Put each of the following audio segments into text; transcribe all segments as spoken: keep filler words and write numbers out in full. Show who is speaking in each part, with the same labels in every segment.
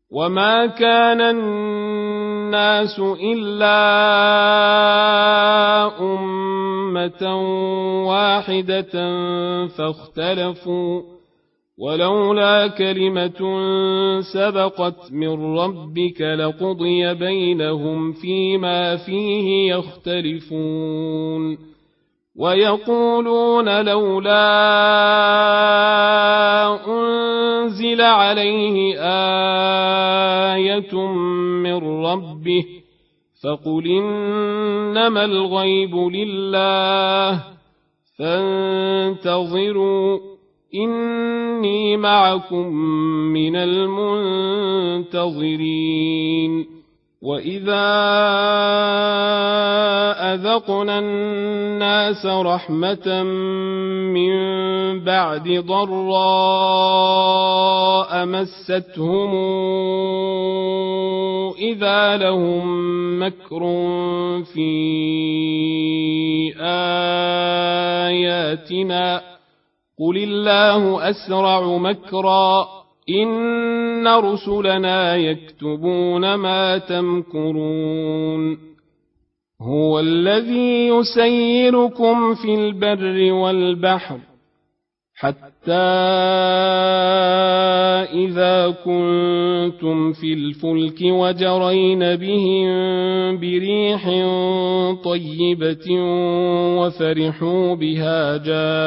Speaker 1: وما كان الناس إلا أمة واحدة فاختلفوا ولولا كلمة سبقت من ربك لقضي بينهم فيما فيه يختلفون ويقولون لولا أنزل عليه آية من ربه فقل إنما الغيب لله فانتظروا إني معكم من المنتظرين وإذا أذقنا الناس رحمة من بعد ضراء مستهم إذا لهم مكر في آياتنا قل الله أسرع مكرا إن رسلنا يكتبون ما تمكرون هو الذي يسيركم في البر والبحر حتى إذا كنتم في الفلك وجرين بهم بريح طيبة وفرحوا بها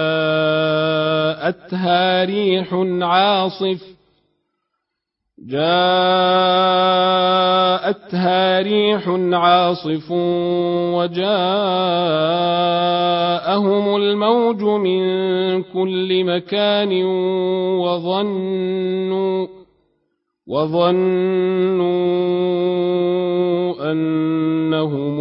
Speaker 1: جاءتها ريح عاصف جاءتها ريح عاصف وجاءهم الموج من كل مكان وظنوا وظنوا أنهم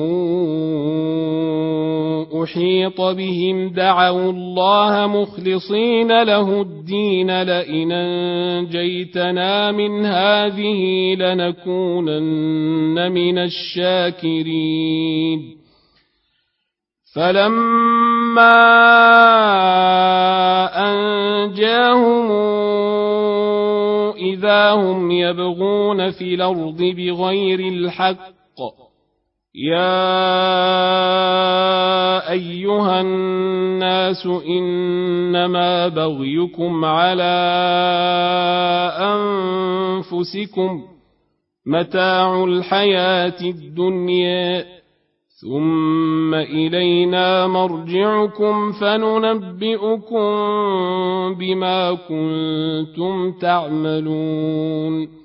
Speaker 1: أحيط بهم دعوا الله مخلصين له الدين لئن أنجيتنا من هذه لنكونن من الشاكرين فلما أنجاهم إذا هم يبغون في الأرض بغير الحق يا أيها الناس إنما بغيكم على أنفسكم متاع الحياة الدنيا ثم إلينا مرجعكم فننبئكم بما كنتم تعملون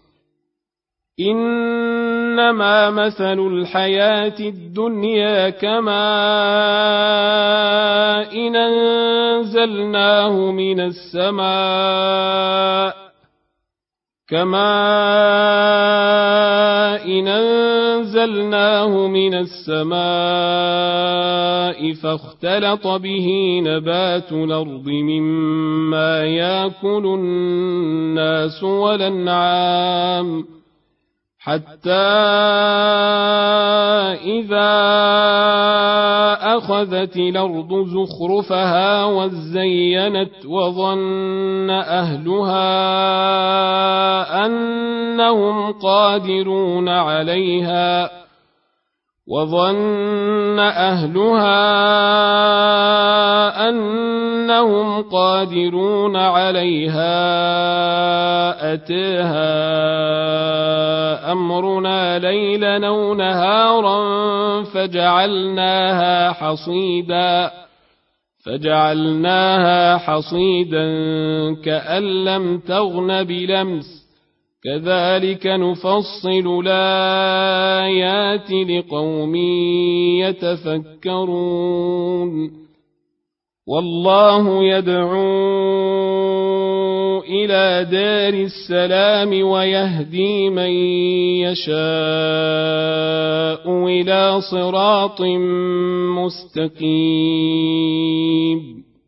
Speaker 1: إنما مثل الحياة الدنيا كماء إن أنزلناه من السماء كماء إن أنزلناه من السماء فاختلط به نبات الأرض مما يأكل الناس والأنعام حتى إذا أخذت الأرض زخرفها وزينت وظن أهلها أنهم قادرون عليها وظن أهلها أنهم قادرون عليها أتاها أمرنا ليلا أو نهارا فجعلناها حصيدا فجعلناها حصيدا كأن لم تغن بلمس كذلك نفصل الآيات لقوم يتفكرون والله يدعو إلى دار السلام ويهدي من يشاء إلى صراط مستقيم